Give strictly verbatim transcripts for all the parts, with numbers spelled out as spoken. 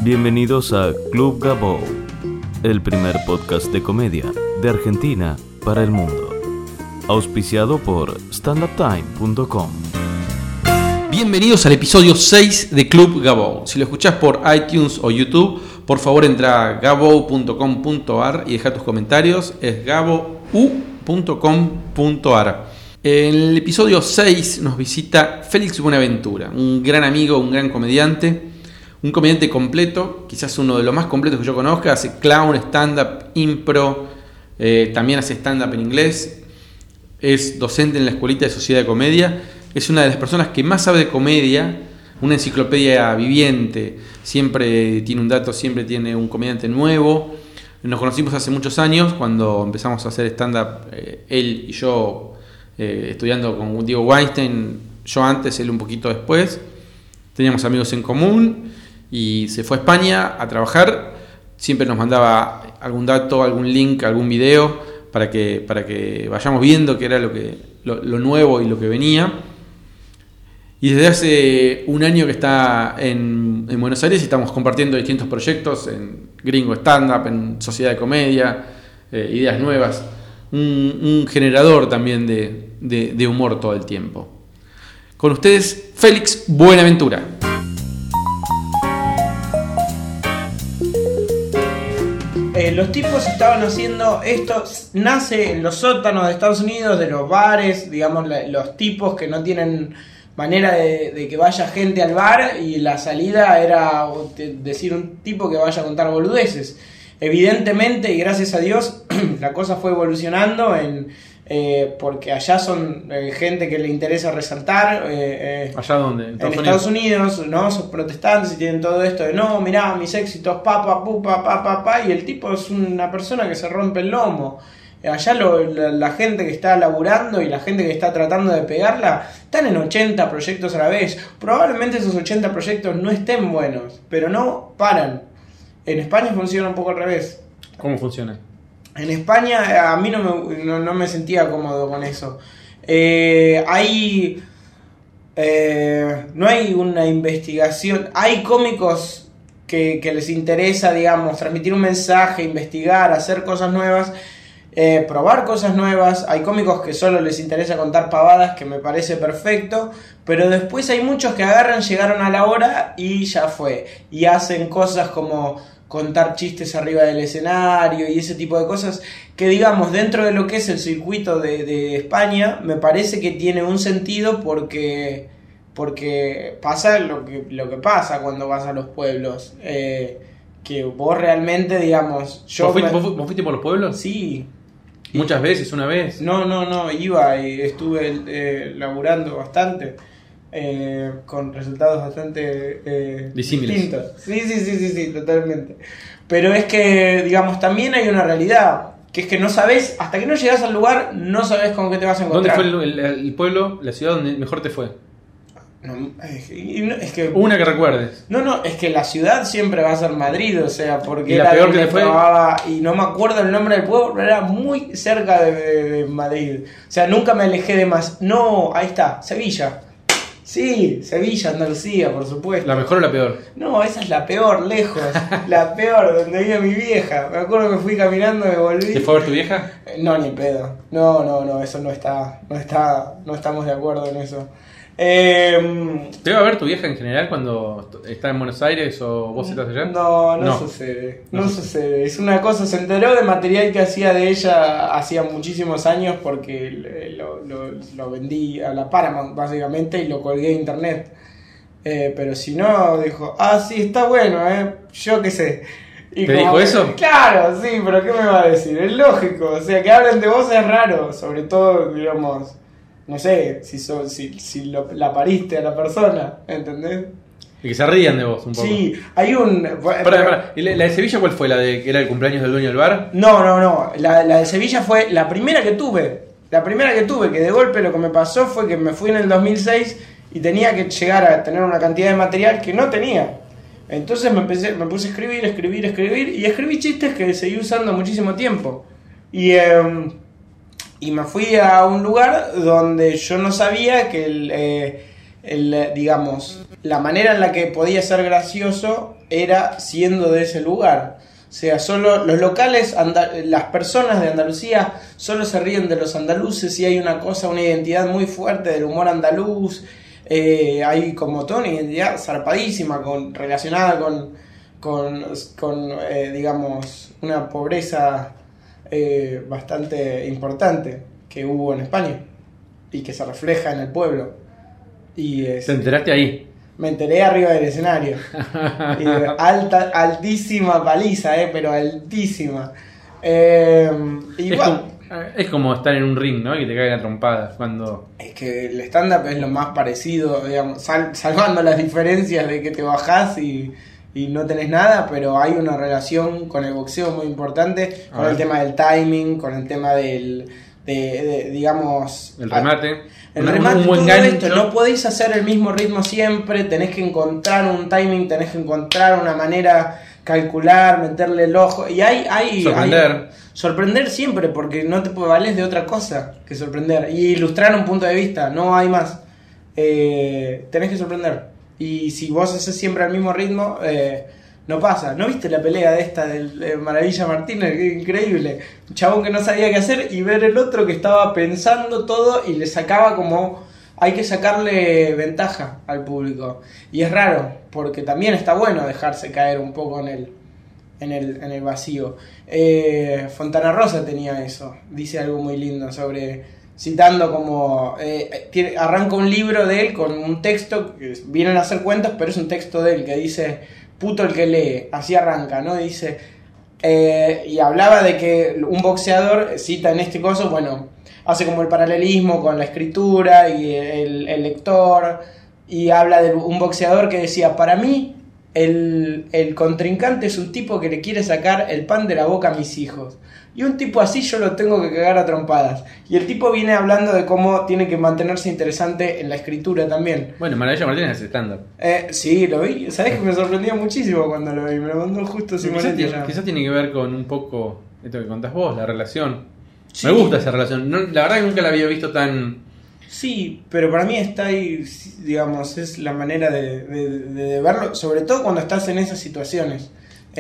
Bienvenidos a Club Gabo, el primer podcast de comedia de Argentina para el mundo. Auspiciado por stand up time punto com. Bienvenidos al episodio seis de Club Gabo. Si lo escuchás por iTunes o YouTube, por favor entra a gabo punto com punto ar y deja tus comentarios. Es gabo punto com punto ar. En el episodio seis nos visita Félix Buenaventura, un gran amigo, un gran comediante, un comediante completo, quizás uno de los más completos que yo conozca. Hace clown, stand-up, impro, eh, también hace stand-up en inglés, es docente en la Escuelita de Sociedad de Comedia, es una de las personas que más sabe de comedia, una enciclopedia viviente, siempre tiene un dato, siempre tiene un comediante nuevo. Nos conocimos hace muchos años cuando empezamos a hacer stand-up, eh, él y yo, eh, estudiando con Diego Weinstein, yo antes, él un poquito después. Teníamos amigos en común y se fue a España a trabajar. Siempre nos mandaba algún dato, algún link, algún video para que, para que vayamos viendo qué era lo, que, lo, lo nuevo y lo que venía. Y desde hace un año que está en, en Buenos Aires y estamos compartiendo distintos proyectos en Gringo Stand Up, en Sociedad de Comedia, eh, ideas nuevas. Un, un generador también de, de, de humor todo el tiempo. Con ustedes, Félix Buenaventura. Eh, los tipos estaban haciendo esto, nace en los sótanos de Estados Unidos, de los bares, digamos, la, los tipos que no tienen manera de, de que vaya gente al bar, y la salida era decir un tipo que vaya a contar boludeces. Evidentemente, y gracias a Dios, la cosa fue evolucionando en... Eh, porque allá son eh, gente que le interesa resaltar. Eh, eh, ¿Allá dónde? ¿En Estados, en Unidos? Estados Unidos, ¿no? Son protestantes y tienen todo esto de no, mirá, mis éxitos, pa, pa, pu, pa, pa, pa, pa, y el tipo es una persona que se rompe el lomo. Allá lo, la, la gente que está laburando y la gente que está tratando de pegarla están en ochenta proyectos a la vez. Probablemente esos ochenta proyectos no estén buenos, pero no paran. En España funciona un poco al revés. ¿Cómo funciona? En España a mí no me, no, no me sentía cómodo con eso. Eh, hay... Eh, no hay una investigación. Hay cómicos que, que les interesa, digamos, transmitir un mensaje, investigar, hacer cosas nuevas, eh, probar cosas nuevas. Hay cómicos que solo les interesa contar pavadas, que me parece perfecto. Pero después hay muchos que agarran, llegaron a la hora y ya fue. Y hacen cosas como... contar chistes arriba del escenario y ese tipo de cosas que, digamos, dentro de lo que es el circuito de, de España, me parece que tiene un sentido porque, porque pasa lo que, lo que pasa cuando vas a los pueblos, eh, que vos realmente, digamos... Yo ¿Vos, fuiste, me... vos fuiste por los pueblos? Sí. ¿Muchas veces? ¿Una vez? No, no, no, iba y estuve eh, laburando bastante. Eh, con resultados bastante eh, distintos. Sí, sí, sí, sí, sí, totalmente. Pero es que, digamos, también hay una realidad, que es que no sabes, hasta que no llegas al lugar, no sabes con qué te vas a encontrar. ¿Dónde fue el, el, el pueblo, la ciudad donde mejor te fue? No, es, es que, Una que recuerdes. No, no, es que la ciudad siempre va a ser Madrid, o sea, porque ¿Y la era peor que te fue? Probaba, y no me acuerdo el nombre del pueblo, pero era muy cerca de, de, de Madrid. O sea, nunca me alejé de más. No, ahí está, Sevilla. Sí, Sevilla, Andalucía, por supuesto. ¿La mejor o la peor? No, esa es la peor, lejos. La peor, donde vive mi vieja. Me acuerdo que fui caminando y me volví. ¿Te fue a ver tu vieja? Eh, no, ni pedo. No, no, no, eso no está, no está, no estamos de acuerdo en eso. Eh, ¿Te va a ver tu vieja en general cuando está en Buenos Aires o vos estás allá? No, no, no. sucede. No, no sucede. Es una cosa, se enteró de material que hacía de ella hacía muchísimos años porque lo, lo, lo vendí a la Paramount básicamente y lo colgué a internet. Eh, pero si no, dijo, ah, sí, está bueno, eh, yo qué sé. Y ¿te dijo que, eso? Claro, sí, pero ¿qué me va a decir? Es lógico, o sea, que hablen de vos es raro, sobre todo, digamos... No sé, si, so, si, si lo, la pariste a la persona, ¿entendés? Y que se rían de vos un poco. Sí, hay un... Pará, pará. ¿Y la, la de Sevilla cuál fue? ¿La de que era el cumpleaños del dueño del bar? No, no, no. La, la de Sevilla fue la primera que tuve. La primera que tuve, que de golpe lo que me pasó fue que me fui en el dos mil seis y tenía que llegar a tener una cantidad de material que no tenía. Entonces me, empecé, me puse a escribir, escribir, escribir y escribí chistes que seguí usando muchísimo tiempo. Y... Eh, Y me fui a un lugar donde yo no sabía que, el, eh, el, digamos, la manera en la que podía ser gracioso era siendo de ese lugar. O sea, solo los locales, anda, las personas de Andalucía solo se ríen de los andaluces y hay una cosa, una identidad muy fuerte del humor andaluz. Eh, hay como toda una identidad zarpadísima con, relacionada con, con, con eh, digamos, una pobreza eh, bastante importante que hubo en España y que se refleja en el pueblo. Y es, ¿te enteraste ahí? Me enteré arriba del escenario. Y, alta, altísima paliza, eh, pero altísima. Eh, y es, bueno, como, es como estar en un ring, ¿no? Y te caigan trompadas cuando... es que el stand-up es lo más parecido, digamos, sal, salvando las diferencias de que te bajás y, y no tenés nada, pero hay una relación con el boxeo muy importante, con el tema del timing, con el tema del... De, de, digamos... El remate. El un, remate, un buen todo gancho. esto, no podéis hacer el mismo ritmo siempre, tenés que encontrar un timing, tenés que encontrar una manera, calcular, meterle el ojo, y hay... hay sorprender. Hay, sorprender siempre, porque no te vales de otra cosa que sorprender, y ilustrar un punto de vista, no hay más. Eh, tenés que sorprender, y si vos haces siempre al mismo ritmo... Eh, no pasa. ¿No viste la pelea de esta del de Maravilla Martínez? Qué increíble. Un chabón que no sabía qué hacer y ver el otro que estaba pensando todo y le sacaba como... Hay que sacarle ventaja al público. Y es raro, porque también está bueno dejarse caer un poco en el, en el, en el vacío. Eh, Fontana Rosa tenía eso. Dice algo muy lindo sobre... Citando como... Eh, tiene, arranca un libro de él con un texto... Que vienen a hacer cuentos, pero es un texto de él que dice... Puto el que lee, así arranca, ¿no? Dice, eh, y hablaba de que un boxeador, cita en este caso, bueno, hace como el paralelismo con la escritura y el, el lector, y habla de un boxeador que decía, para mí, el, el contrincante es un tipo que le quiere sacar el pan de la boca a mis hijos. Y un tipo así yo lo tengo que cagar a trompadas. Y el tipo viene hablando de cómo tiene que mantenerse interesante en la escritura también. Bueno, Maravilla Martínez es estándar. Eh, sí, lo vi. Sabés que me sorprendió muchísimo cuando lo vi. Me lo mandó justo Simonetti. Quizás tiene, quizás tiene que ver con un poco esto que contás vos, la relación. Sí. Me gusta esa relación. No, la verdad que nunca la había visto tan... Sí, pero para mí está ahí, digamos, es la manera de, de, de verlo. Sobre todo cuando estás en esas situaciones.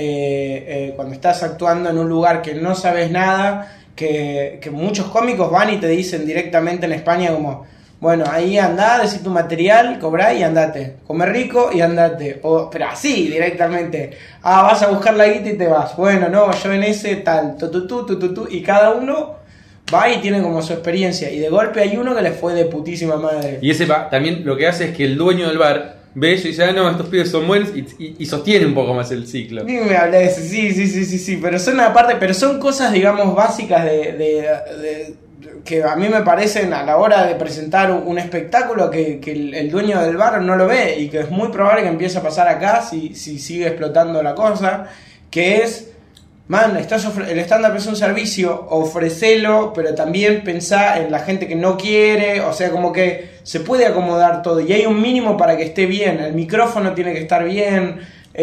Eh, eh, cuando estás actuando en un lugar que no sabes nada, que, que muchos cómicos van y te dicen directamente en España como, bueno, ahí andá, decí tu material, cobrá y andate, come rico y andate, o, pero así directamente, ah, vas a buscar la guita y te vas, bueno, no, yo en ese tal, tu, tu, tu, tu, tu, tu, y cada uno va y tiene como su experiencia, y de golpe hay uno que le fue de putísima madre. Y ese va, también lo que hace es que el dueño del bar ve eso y dice, ah, no, estos pibes son buenos, y, y, y sostiene un poco más el ciclo. Ni me hablé de eso, sí, sí, sí, sí, sí, pero son aparte, pero son cosas, digamos, básicas de, de, de, que a mí me parecen a la hora de presentar un, un espectáculo que, que el, el dueño del bar no lo ve, y que es muy probable que empiece a pasar acá si, si sigue explotando la cosa, que es, man, estás ofre- el stand-up es un servicio, ofrecelo, pero también pensá en la gente que no quiere, o sea, como que se puede acomodar todo, y hay un mínimo para que esté bien, el micrófono tiene que estar bien,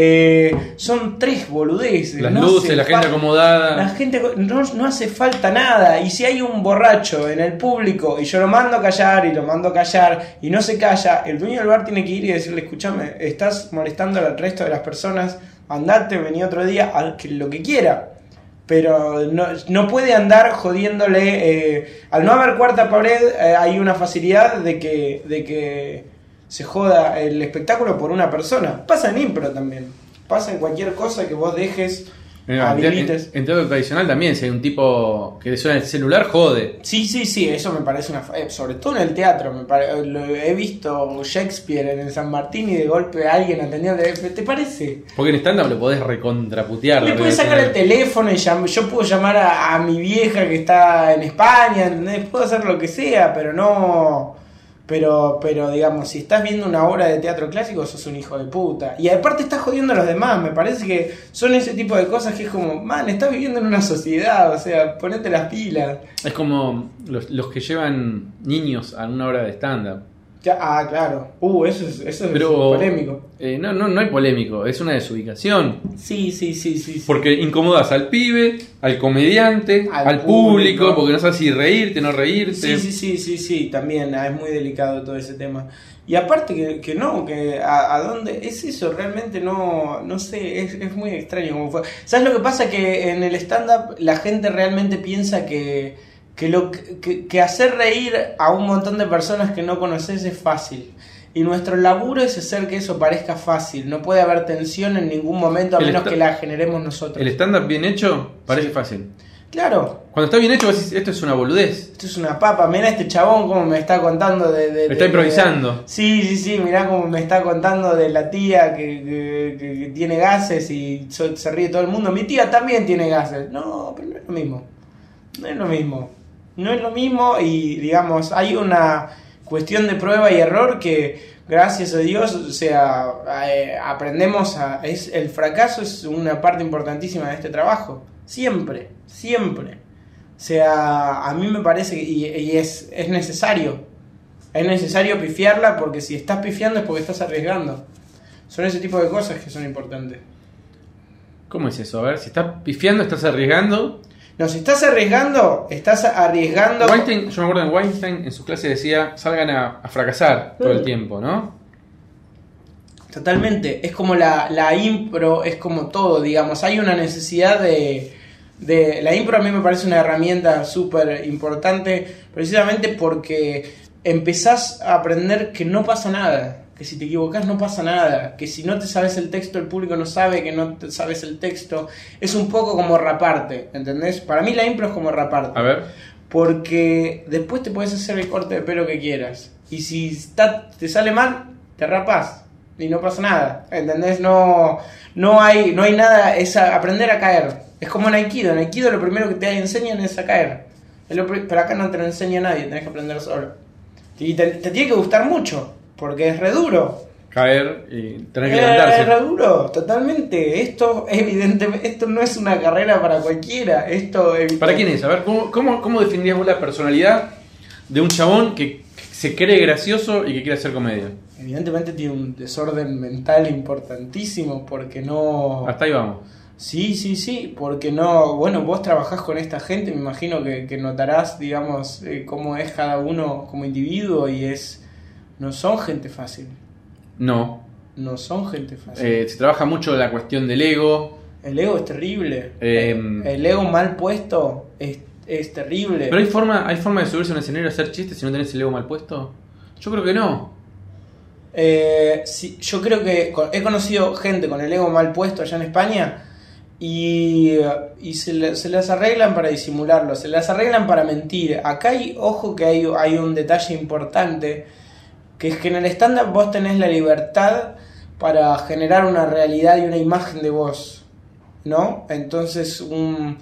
eh, son tres boludeces. Las no luces, la gente fa- acomodada. La gente, no, no hace falta nada, y si hay un borracho en el público, y yo lo mando a callar, y lo mando a callar, y no se calla, el dueño del bar tiene que ir y decirle, escúchame, estás molestando al resto de las personas, andate, vení otro día, al que, lo que quiera. Pero no, no puede andar jodiéndole. Eh, al no haber cuarta pared, eh, hay una facilidad de que, de que se joda el espectáculo por una persona. Pasa en impro también. Pasa en cualquier cosa que vos dejes. En, habilites. en, en teatro tradicional también, si hay un tipo que le suena el celular, jode. Sí, sí, sí, eso me parece una... Eh, sobre todo en el teatro, me pare, lo, he visto Shakespeare en el San Martín y de golpe alguien atendiendo, ¿te parece? Porque en stand-up lo podés recontraputear. Le puedes sacar el teléfono y llam- yo puedo llamar a, a mi vieja que está en España, ¿entendés? Puedo hacer lo que sea, pero no... Pero, pero digamos, si estás viendo una obra de teatro clásico, sos un hijo de puta. Y aparte estás jodiendo a los demás. Me parece que son ese tipo de cosas que es como, man, estás viviendo en una sociedad, o sea, ponete las pilas. Es como los, los que llevan niños a una obra de stand-up. Ya, ah, claro. Uh, eso es, eso es Pero, polémico. Eh, no, no, no hay polémico, es una desubicación. Sí, sí, sí, sí. sí. Porque incomodas al pibe, al comediante, al, Al público, público, porque no sabes si reírte, no reírte. Sí, sí, sí, sí, sí, también ah, es muy delicado todo ese tema. Y aparte que, que no, que a, a dónde es eso, realmente no, no sé, es, es muy extraño cómo fue. ¿Sabes lo que pasa? Que en el stand-up la gente realmente piensa que, que, lo, que, que hacer reír a un montón de personas que no conoces es fácil. Y nuestro laburo es hacer que eso parezca fácil. No puede haber tensión en ningún momento a menos que la generemos nosotros. El stand-up bien hecho parece sí. fácil. Claro. Cuando está bien hecho, decís, esto es una boludez. Esto es una papa. Mirá este chabón como me está contando de... de está de, improvisando. De, sí, sí, sí. Mirá como me está contando de la tía que, que, que, que tiene gases y se ríe todo el mundo. Mi tía también tiene gases. No, pero no es lo mismo. No es lo mismo. No es lo mismo y, digamos, hay una cuestión de prueba y error que, gracias a Dios, o sea, eh, aprendemos a... Es, el fracaso es una parte importantísima de este trabajo. Siempre, siempre. O sea, a mí me parece que y, y es, es necesario. Es necesario pifiarla porque si estás pifiando es porque estás arriesgando. Son ese tipo de cosas que son importantes. ¿Cómo es eso? A ver, si estás pifiando, estás arriesgando. No, si estás arriesgando, estás arriesgando. Weinstein, yo me acuerdo de Weinstein en sus clases decía, salgan a, a fracasar todo el tiempo, ¿no? Totalmente. Es como la, la impro, es como todo, digamos. Hay una necesidad de... De, la impro a mí me parece una herramienta súper importante precisamente porque empezás a aprender que no pasa nada, que si te equivocás no pasa nada, que si no te sabes el texto el público no sabe que no te sabes el texto. Es un poco como raparte, ¿entendés? Para mí la impro es como raparte. A ver. Porque después te puedes hacer el corte de pelo que quieras y si está, te sale mal, te rapás y no pasa nada, ¿entendés? No, no hay, no hay nada, es a aprender a caer. Es como en Aikido. En Aikido lo primero que te enseñan es a caer. Pero acá no te lo enseña nadie, tenés que aprender solo. Y te, te tiene que gustar mucho, porque es re duro. Caer y tener que es, levantarse. Es re duro, totalmente. Esto evidentemente, esto no es una carrera para cualquiera. Esto ¿Para quién es? A ver, ¿cómo, cómo, cómo definirías vos la personalidad de un chabón que se cree gracioso y que quiere hacer comedia? Evidentemente tiene un desorden mental importantísimo, porque no... Hasta ahí vamos. Sí, sí, sí, porque no, bueno, vos trabajás con esta gente, me imagino que, que notarás, digamos, eh, cómo es cada uno como individuo y es, no son gente fácil. No. No son gente fácil. Eh, se trabaja mucho la cuestión del ego. El ego es terrible. Eh, el, el ego mal puesto es, es terrible. Pero hay forma, hay forma de subirse a un escenario y hacer chistes si no tenés el ego mal puesto. Yo creo que no. Eh, sí, yo creo que he conocido gente con el ego mal puesto allá en España. Y, y se, le, se las arreglan para disimularlo, se las arreglan para mentir. Acá hay, ojo que hay, hay un detalle importante, que es que en el stand-up vos tenés la libertad para generar una realidad y una imagen de vos, ¿no? Entonces, un,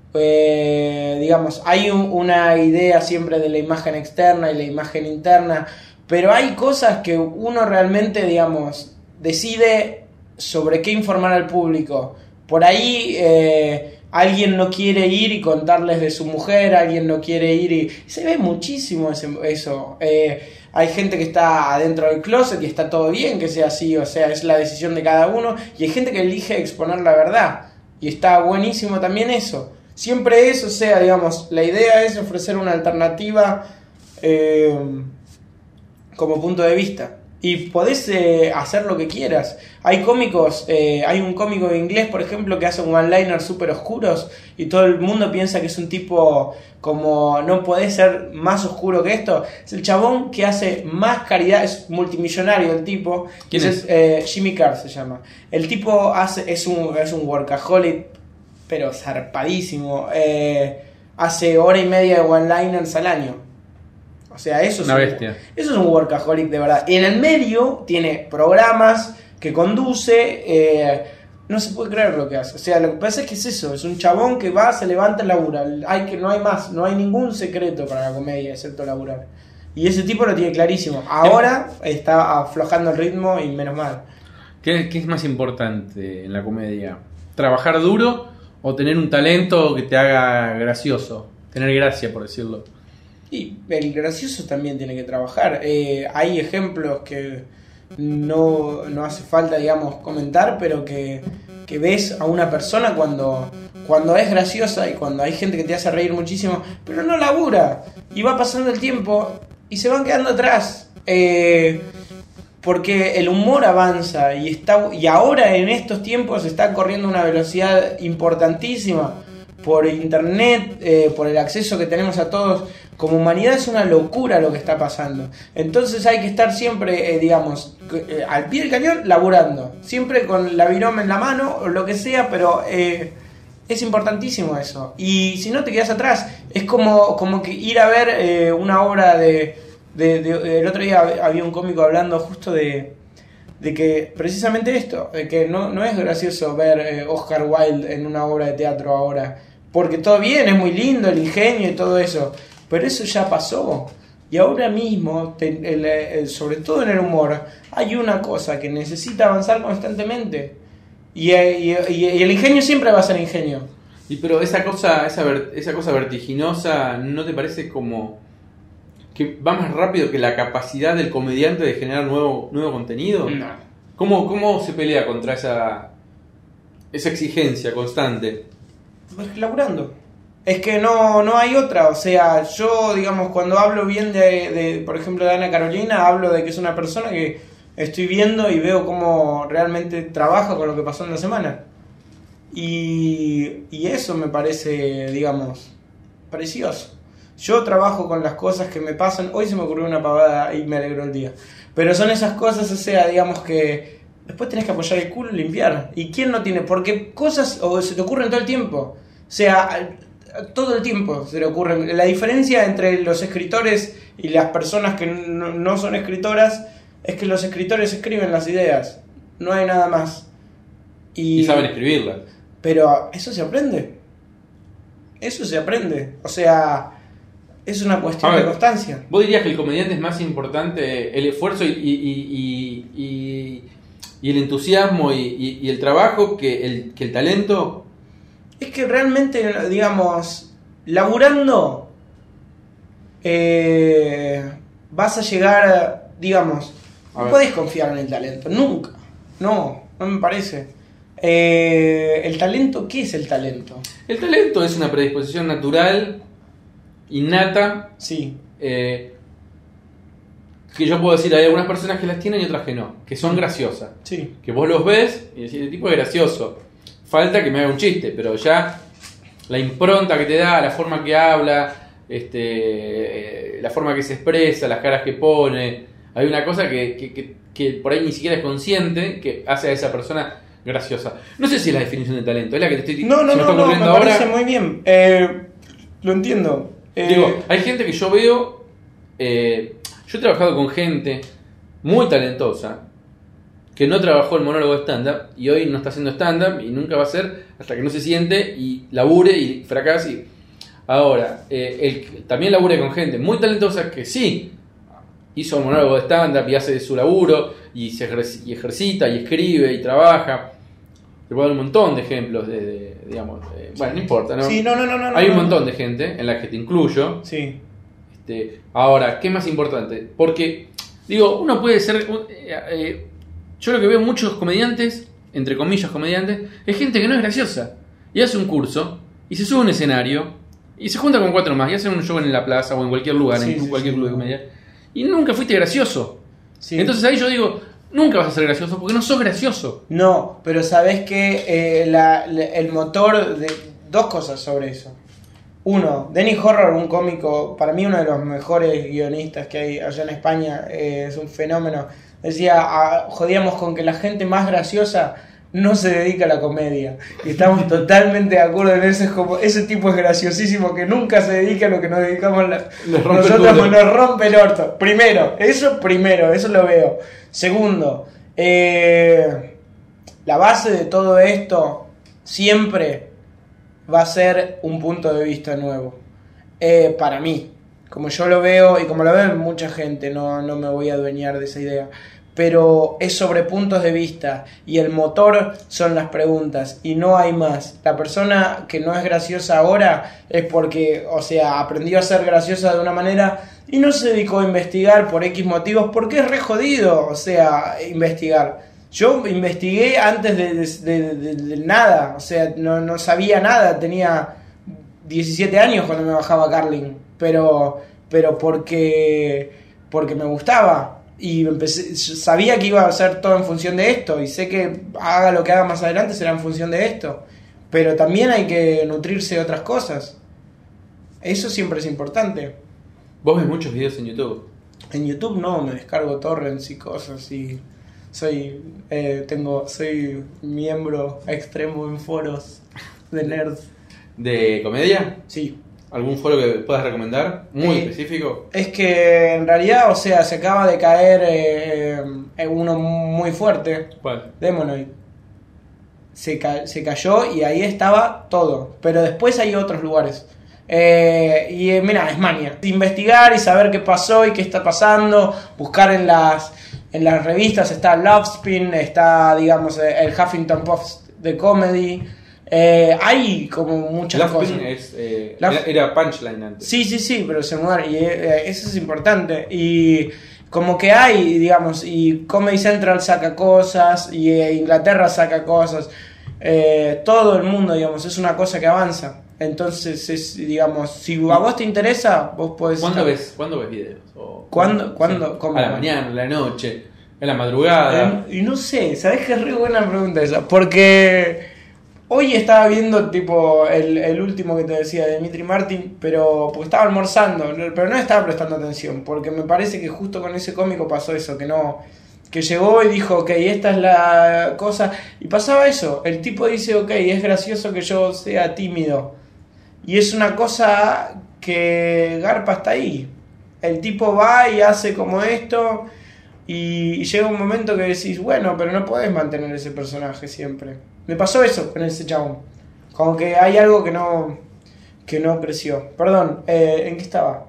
eh, digamos, hay un, una idea siempre de la imagen externa y la imagen interna, pero hay cosas que uno realmente, digamos, decide sobre qué informar al público. Por ahí eh, alguien no quiere ir y contarles de su mujer, alguien no quiere ir y... Se ve muchísimo ese, eso. Eh, hay gente que está adentro del closet y está todo bien que sea así, o sea, es la decisión de cada uno. Y hay gente que elige exponer la verdad. Y está buenísimo también eso. Siempre eso, o sea, digamos, la idea es ofrecer una alternativa eh, como punto de vista. Y podés eh, hacer lo que quieras. Hay cómicos, eh, hay un cómico inglés, por ejemplo, que hace un one-liners súper oscuros y todo el mundo piensa que es un tipo como no podés ser más oscuro que esto. Es el chabón que hace más caridad, es multimillonario el tipo. ¿Quién es? Eh, Jimmy Carr se llama. El tipo hace es un, es un workaholic, pero zarpadísimo. Eh, hace hora y media de one-liners al año. O sea, eso es, una un, bestia. Eso es un workaholic de verdad. Y en el medio tiene programas que conduce. Eh, no se puede creer lo que hace. O sea, lo que pasa es que es eso. Es un chabón que va, se levanta y labura. Hay que, no hay más. No hay ningún secreto para la comedia excepto laburar. Y ese tipo lo tiene clarísimo. Ahora está aflojando el ritmo y menos mal. ¿Qué, qué es más importante en la comedia? ¿Trabajar duro o tener un talento que te haga gracioso? Tener gracia, por decirlo. Y el gracioso también tiene que trabajar. Eh, hay ejemplos que no, no hace falta, digamos, comentar, pero que, que ves a una persona cuando, cuando es graciosa y cuando hay gente que te hace reír muchísimo, pero no labura. Y va pasando el tiempo y se van quedando atrás. Eh, porque el humor avanza y está y ahora en estos tiempos está corriendo a una velocidad importantísima por internet, eh, por el acceso que tenemos a todos. Como humanidad es una locura lo que está pasando. Entonces hay que estar siempre, eh, digamos, eh, al pie del cañón, laburando. Siempre con la virome en la mano o lo que sea, pero eh, es importantísimo eso. Y si no te quedas atrás, es como, como que ir a ver eh, una obra de, de, de... El otro día había un cómico hablando justo de, de que precisamente esto, de que no, no es gracioso ver eh, Oscar Wilde en una obra de teatro ahora. Porque todo bien, es muy lindo el ingenio y todo eso. Pero eso ya pasó. Y ahora mismo, te, el, el, sobre todo en el humor, hay una cosa que necesita avanzar constantemente. Y, y, y, y el ingenio siempre va a ser ingenio. Y pero esa cosa, esa, esa cosa vertiginosa, ¿no te parece como que va más rápido que la capacidad del comediante de generar nuevo, nuevo contenido? No. ¿Cómo, cómo se pelea contra esa, esa exigencia constante? Pues laburando. Es que no, no hay otra, o sea, yo, digamos, cuando hablo bien de, de, por ejemplo, de Ana Carolina, hablo de que es una persona que estoy viendo y veo cómo realmente trabaja con lo que pasó en la semana. Y, y eso me parece, digamos, precioso. Yo trabajo con las cosas que me pasan, hoy se me ocurrió una pavada y me alegró el día. Pero son esas cosas, o sea, digamos que después tenés que apoyar el culo y limpiar. ¿Y quién no tiene? Porque cosas o se te ocurren todo el tiempo. O sea, todo el tiempo se le ocurren. La diferencia entre los escritores y las personas que no, no son escritoras es que los escritores escriben las ideas, no hay nada más. Y, y saben escribirlas. Pero eso se aprende. Eso se aprende. O sea, es una cuestión ver, de constancia. ¿Vos dirías que el comediante es más importante el esfuerzo y, y, y, y, y el entusiasmo y, y, y el trabajo que el, que el talento? Es que realmente, digamos, laburando, eh, vas a llegar, digamos, no podés confiar en el talento, nunca. No, no me parece. Eh, ¿El talento? ¿Qué es el talento? El talento es una predisposición natural, innata. Sí. Eh, que yo puedo decir, hay algunas personas que las tienen y otras que no, que son graciosas. Sí. Que vos los ves y decís, el tipo es gracioso. Falta que me haga un chiste, pero ya la impronta que te da, la forma que habla, este, la forma que se expresa, las caras que pone, hay una cosa que, que, que, que por ahí ni siquiera es consciente que hace a esa persona graciosa. No sé si es la definición de talento, es la que te estoy diciendo. No, no, no, no, me ahora. parece muy bien. Eh, lo entiendo. Eh, Digo, hay gente que yo veo, eh, yo he trabajado con gente muy talentosa que no trabajó el monólogo de stand-up y hoy no está haciendo stand-up y nunca va a hacer hasta que no se siente y labure y fracase. Ahora, eh, el, también labure con gente muy talentosa que sí hizo el monólogo de stand-up y hace su laburo y se ejerc- y ejercita y escribe y trabaja. Te puedo dar un montón de ejemplos de, de digamos, de, bueno, no importa, ¿no? Sí, no, no, no, no. Hay no, un no. montón de gente en la que te incluyo. Sí. Este, ahora, ¿qué más importante? Porque, digo, uno puede ser... Eh, eh, yo lo que veo muchos comediantes, entre comillas comediantes, es gente que no es graciosa. Y hace un curso, y se sube a un escenario, y se junta con cuatro más, y hace un show en la plaza o en cualquier lugar, Sí, en sí, cualquier sí. club de comedia. Y nunca fuiste gracioso. Sí. Entonces ahí yo digo, nunca vas a ser gracioso porque no sos gracioso. No, pero sabés que eh, la, la- el motor de dos cosas sobre eso. Uno, Dennis Horror, un cómico, para mí uno de los mejores guionistas que hay allá en España, eh, es un fenómeno. Decía, ah, jodíamos con que la gente más graciosa no se dedica a la comedia. Y estamos totalmente de acuerdo en eso. Es como, ese tipo es graciosísimo, que nunca se dedica a lo que nos dedicamos la- Les rompe el nosotros, culo. nos rompe el orto. Primero, eso primero, eso lo veo. Segundo, eh, la base de todo esto siempre va a ser un punto de vista nuevo. Eh, para mí, como yo lo veo y como lo ve mucha gente, no, no me voy a adueñar de esa idea. Pero es sobre puntos de vista y el motor son las preguntas y no hay más. La persona que no es graciosa ahora es porque, o sea, aprendió a ser graciosa de una manera y no se dedicó a investigar por X motivos porque es re jodido, o sea, investigar. Yo investigué antes de, de, de, de, de nada, o sea, no, no sabía nada, tenía diecisiete años cuando me bajaba Carlin, pero, pero porque, porque me gustaba. y empecé, sabía que iba a hacer todo en función de esto, y sé que haga lo que haga más adelante será en función de esto, pero también hay que nutrirse de otras cosas. Eso siempre es importante. ¿Vos ves muchos videos en YouTube? En YouTube no, me descargo torrents y cosas, y soy eh, tengo soy miembro extremo en foros de nerds. ¿De comedia? Sí. ¿Algún foro que puedas recomendar? Muy Eh, específico. Es que en realidad, o sea, se acaba de caer eh, eh, uno muy fuerte, ¿Cuál? Demonoid. Se, ca- se cayó y ahí estaba todo. Pero después hay otros lugares. Eh, y eh, mira, es maña. Investigar y saber qué pasó y qué está pasando. Buscar en las, en las revistas. Está Lovespin, está, digamos, eh, el Huffington Post de comedy. Eh, hay como muchas Lovespin cosas. es, eh, Love- era, era Punchline antes. Sí, sí, sí, pero se mudaron. Y eh, eso es importante. Y como que hay, digamos, y Comedy Central saca cosas, y eh, Inglaterra saca cosas. Eh, todo el mundo, digamos, es una cosa que avanza. Entonces, es, digamos, si a vos te interesa, vos podés... ¿Cuándo estar- ves, ¿Cuándo ves videos? O- ¿Cuándo- cuándo- Sí. cómo? A la mañana, a la noche, a la madrugada. Eh, y no sé, ¿sabés qué es re buena pregunta esa? Porque hoy estaba viendo tipo el, el último que te decía de Dimitri Martin, pero porque estaba almorzando, no- pero no estaba prestando atención, porque me parece que justo con ese cómico pasó eso, que no, que llegó y dijo, ok, esta es la cosa, y pasaba eso, el tipo dice, ok, es gracioso que yo sea tímido, y es una cosa que garpa hasta ahí, el tipo va y hace como esto, y, y llega un momento que decís, bueno, pero no podés mantener ese personaje siempre. Me pasó eso con ese chabón. Como que hay algo que no que no creció. Perdón, eh, ¿en qué estaba?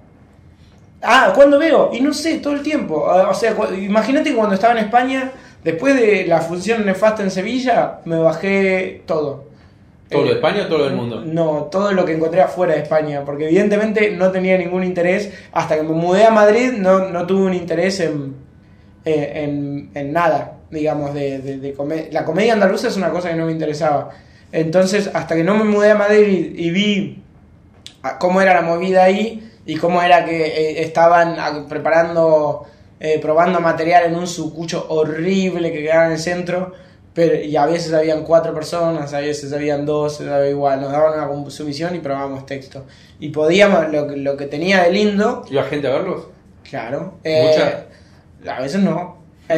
Ah, ¿cuándo veo? Y no sé, todo el tiempo. Ah, O sea, cu- imagínate que cuando estaba en España, después de la función nefasta en Sevilla, me bajé todo. ¿Todo lo de Eh, España o todo lo del mundo? No, todo lo que encontré afuera de España, porque evidentemente no tenía ningún interés. Hasta que me mudé a Madrid, no, no tuve un interés en, eh, en, en nada, digamos, de, de, de comedia. La comedia andaluza es una cosa que no me interesaba. Entonces, hasta que no me mudé a Madrid y, y vi a- cómo era la movida ahí y cómo era que eh, estaban a- preparando, eh, probando material en un sucucho horrible que quedaba en el centro, pero, y a veces habían cuatro personas, a veces habían dos, daba igual, nos daban una consumición y probábamos texto. Y podíamos, lo, que- lo que tenía de lindo, ¿Iba gente a verlos? claro, ¿Mucha? eh, a veces no.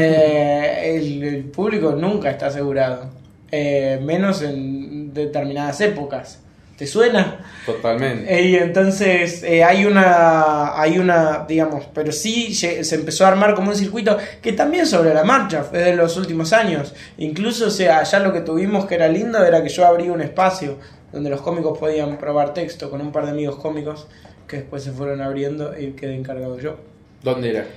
Eh, el, el público nunca está asegurado, eh, menos en determinadas épocas. ¿Te suena? Totalmente. Eh, Y entonces eh, hay una, hay una, digamos, pero sí lle- se empezó a armar como un circuito que también sobre la marcha fue de los últimos años. Incluso, o sea, ya lo que tuvimos que era lindo era que yo abrí un espacio donde los cómicos podían probar texto con un par de amigos cómicos que después se fueron abriendo y quedé encargado yo. ¿Dónde era?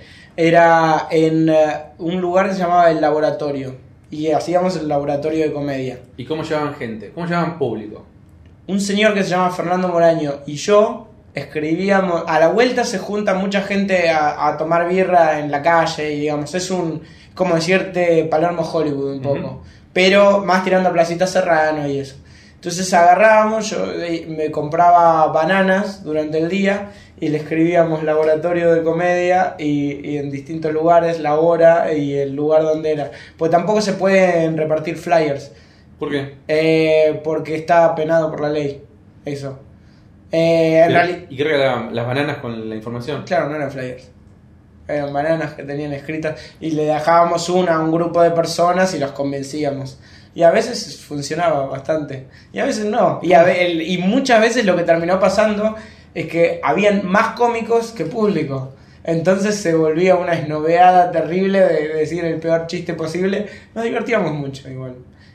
Era en eh, un lugar que se llamaba El Laboratorio y hacíamos el laboratorio de comedia. ¿Y cómo llevaban gente? ¿Cómo llevaban público? Un señor que se llama Fernando Moraño y yo escribíamos, a la vuelta se junta mucha gente a, a tomar birra en la calle y digamos, es un, como decirte Palermo Hollywood un poco, Ujú. pero más tirando a Placita Serrano y eso. Entonces agarrábamos, yo eh, me compraba bananas durante el día y le escribíamos laboratorio de comedia y, y en distintos lugares, la hora y el lugar donde era. Pues tampoco se pueden repartir flyers. ¿Por qué? Eh, porque está penado por la ley. Eso. Eh, en Pero, realidad, ¿y qué regalaban? ¿Las bananas con la información? claro, no eran flyers. Eran bananas que tenían escritas y le dejábamos una a un grupo de personas y los convencíamos. Y a veces funcionaba bastante. Y a veces no. Y, a ve- el- y muchas veces lo que terminó pasando es que habían más cómicos que público. Entonces se volvía una esnoveada terrible de decir el peor chiste posible. Nos divertíamos mucho igual.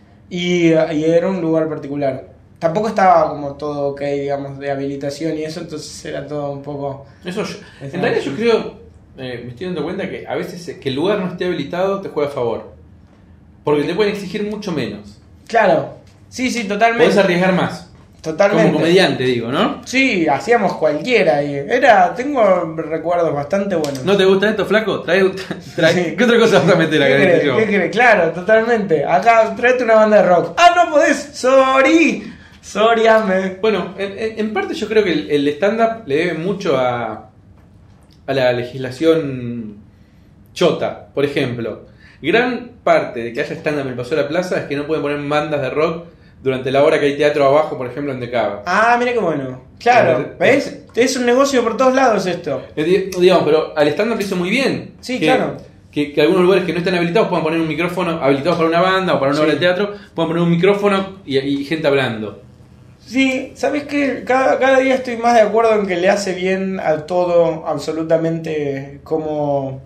Y, y era un lugar particular. Tampoco estaba como todo ok, digamos, de habilitación y eso, entonces era todo un poco... Eso yo- Es en realidad yo difícil. creo, eh, me estoy dando cuenta que a veces eh, que el lugar no esté habilitado te juega a favor. Porque te pueden exigir mucho menos. Claro, sí, sí, totalmente. Podés arriesgar más. Totalmente. Como comediante, digo, ¿no? Sí, hacíamos cualquiera y era, tengo recuerdos bastante buenos. ¿No te gusta esto, flaco? Trae, trae- Sí. ¿Qué otra cosa vas a meter acá ¿Qué en querés? este show? ¿Qué querés? Claro, totalmente. Acá, tráete una banda de rock. ¡Ah, no podés! ¡Sorry! ¡Sorry, ame! Bueno, en, en- en parte yo creo que el, el stand-up le debe mucho a, a la legislación chota. Por ejemplo, gran parte de que haya stand-up en el Paseo de la Plaza es que no pueden poner bandas de rock durante la hora que hay teatro abajo, por ejemplo, en The Cava. Ah, mira qué bueno. Claro, ¿ves? Es un negocio por todos lados esto. Digamos, pero al stand-up le hizo muy bien. Sí, que, claro. Que, que algunos lugares que no están habilitados puedan poner un micrófono, habilitados para una banda o para una Sí. obra de teatro, puedan poner un micrófono y, y gente hablando. Sí, ¿sabes qué? Cada, cada día estoy más de acuerdo en que le hace bien a todo, absolutamente, como...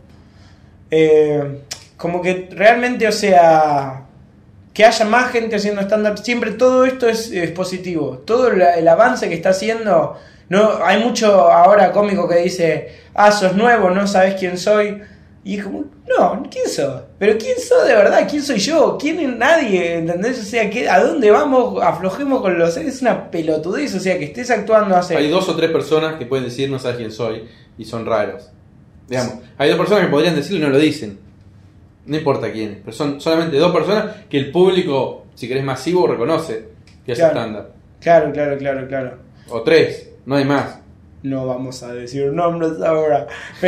Eh, como que realmente, o sea... Que haya más gente haciendo stand-up, siempre todo esto es, es positivo. Todo el, el avance que está haciendo... No, hay mucho ahora cómico que dice, ah, sos nuevo, no sabes quién soy. Y es como, no, ¿quién sos? Pero ¿quién sos de verdad? ¿Quién soy yo? ¿Quién es nadie? ¿Entendés? O sea, ¿qué, ¿a dónde vamos? Aflojemos con los... Es una pelotudez, o sea, que estés actuando hace... Hay dos o tres personas que pueden decir no sabes quién soy y son raros. Digamos, hay dos personas que podrían decirlo y no lo dicen. No importa quién, pero son solamente dos personas que el público, si querés masivo, reconoce que es Claro. stand-up. Claro, claro, claro, claro. O tres, no hay más. No vamos a decir nombres ahora.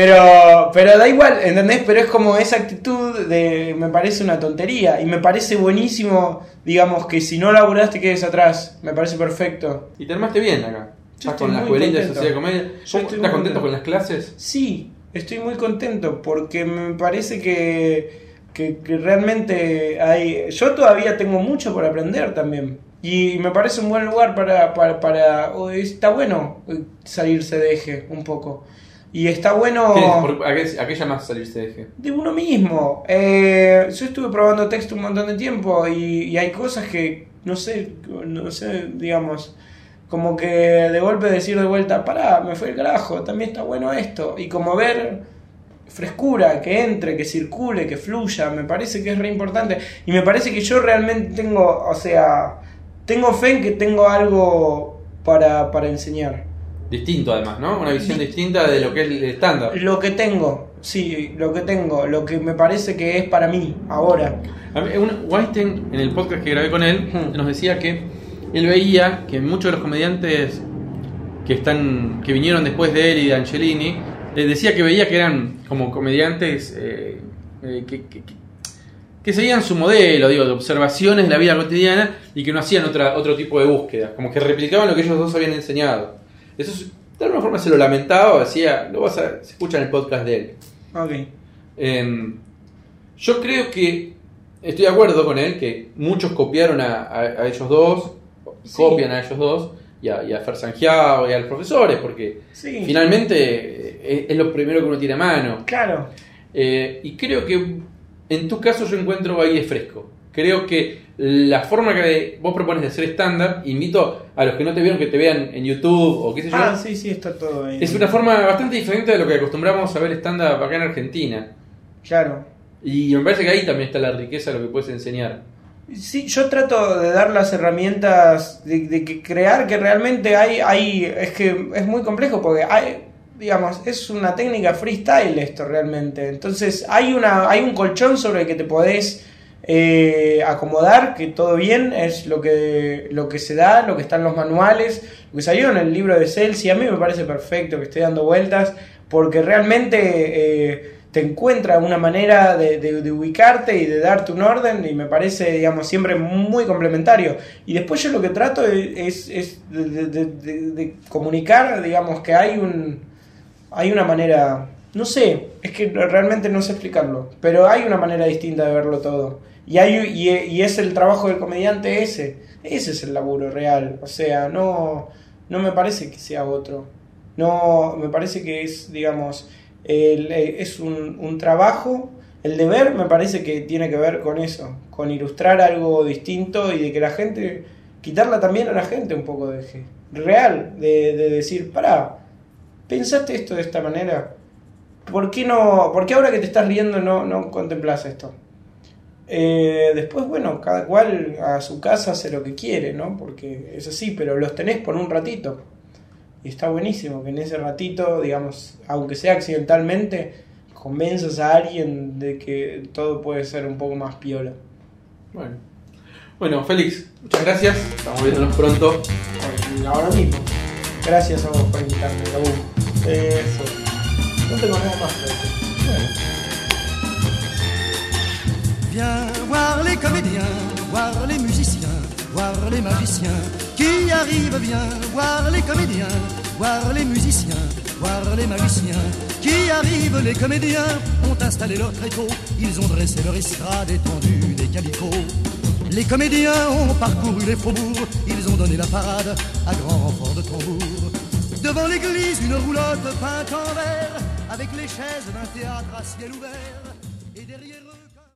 Pero, pero da igual, ¿entendés? Pero es como esa actitud de... Me parece una tontería. Y me parece buenísimo, digamos, que si no laburaste te quedes atrás. Me parece perfecto. Y te armaste bien acá. Yo Estás estoy con la muy escuelita de contento. Sociedad de Comedia. Yo ¿Cómo- estoy ¿Estás muy contento contento. con las clases? Sí, estoy muy contento porque me parece que, que, que realmente hay... Yo todavía tengo mucho por aprender también. Y me parece un buen lugar para... para, para oh, está bueno salirse de eje un poco. Y está bueno... ¿Qué es? ¿Por- ¿A qué, a qué llamas salirse de eje? De uno mismo. Eh, yo estuve probando texto un montón de tiempo y, y hay cosas que, no sé, no sé, digamos, como que de golpe decir de vuelta, pará, me fue el carajo, también está bueno esto. Y como ver frescura, que entre, que circule, que fluya, me parece que es re importante. Y me parece que yo realmente tengo, o sea, tengo fe en que tengo algo para, para enseñar. Distinto además, ¿no? Una visión distinta de lo que es el estándar. Lo que tengo, sí, lo que tengo, lo que me parece que es para mí, ahora. A mí, un- Weinstein, en el podcast que grabé con él, Hmm. nos decía que él veía que muchos de los comediantes que están que vinieron después de él y de Angelini, eh, decía que veía que eran como comediantes eh, eh, que, que, que- que seguían su modelo, digo, de observaciones de la vida cotidiana y que no hacían otra, otro tipo de búsqueda, como que replicaban lo que ellos dos habían enseñado. Eso es- de alguna forma se lo lamentaba, decía, lo vas a, se escucha en el podcast de él. Ok. Eh, yo creo que estoy de acuerdo con él que muchos copiaron a, a, a ellos dos, Sí. copian a ellos dos y a, y a Fer Sangiao y a los profesores, porque Sí. finalmente eh, es, es lo primero que uno tiene a mano. Claro. Eh, y creo que en tu caso yo encuentro aire fresco. Creo que la forma que vos propones de hacer stand-up, invito a los que no te vieron que te vean en YouTube o qué sé yo. Ah, sí, sí, está todo ahí. Es una forma bastante diferente de lo que acostumbramos a ver stand-up acá en Argentina. Claro. Y me parece que ahí también está la riqueza de lo que puedes enseñar. Sí, yo trato de dar las herramientas, de, de que crear que realmente hay, hay, es que es muy complejo porque hay, digamos, es una técnica freestyle esto realmente. Entonces hay una, hay un colchón sobre el que te podés eh, acomodar, que todo bien, es lo que, lo que se da, lo que está en los manuales, lo que salió en el libro de Celsi. A mí me parece perfecto que esté dando vueltas porque realmente eh, te encuentra una manera de, de, de ubicarte y de darte un orden y me parece, digamos, siempre muy complementario. Y después yo lo que trato es, es de, de, de, de, de comunicar, digamos, que hay un hay una manera, no sé, es que realmente no sé explicarlo, pero hay una manera distinta de verlo todo. Y, hay, y, y es el trabajo del comediante ese, ese es el laburo real, o sea, no, no me parece que sea otro, no, me parece que es, digamos, el, es un, un trabajo, el deber me parece que tiene que ver con eso, con ilustrar algo distinto y de que la gente, quitarla también a la gente un poco de eje, real, de, de decir, pará, ¿pensaste esto de esta manera? ¿Por qué no, por qué ahora que te estás riendo no, no contemplas esto? Eh, después, bueno, cada cual a su casa hace lo que quiere, ¿no? Porque es así, pero los tenés por un ratito. Y está buenísimo que en ese ratito, digamos, aunque sea accidentalmente, convenzas a alguien de que todo puede ser un poco más piola. Bueno, bueno Félix, muchas gracias. Estamos viéndonos pronto. Bueno, ahora mismo. Gracias a vos por invitarme, Raúl. Eso. No tengo nada más. Pero... Bueno. Viens voir les comédiens, voir les musiciens, voir les magiciens qui arrivent. Viens voir les comédiens, voir les musiciens, voir les magiciens qui arrivent. Les comédiens ont installé leur tréteau, ils ont dressé leur estrade étendue des calicots. Les comédiens ont parcouru les faubourgs, ils ont donné la parade à grand renfort de tambour. Devant l'église, une roulotte peinte en vert, avec les chaises d'un théâtre à ciel ouvert. Et derrière eux...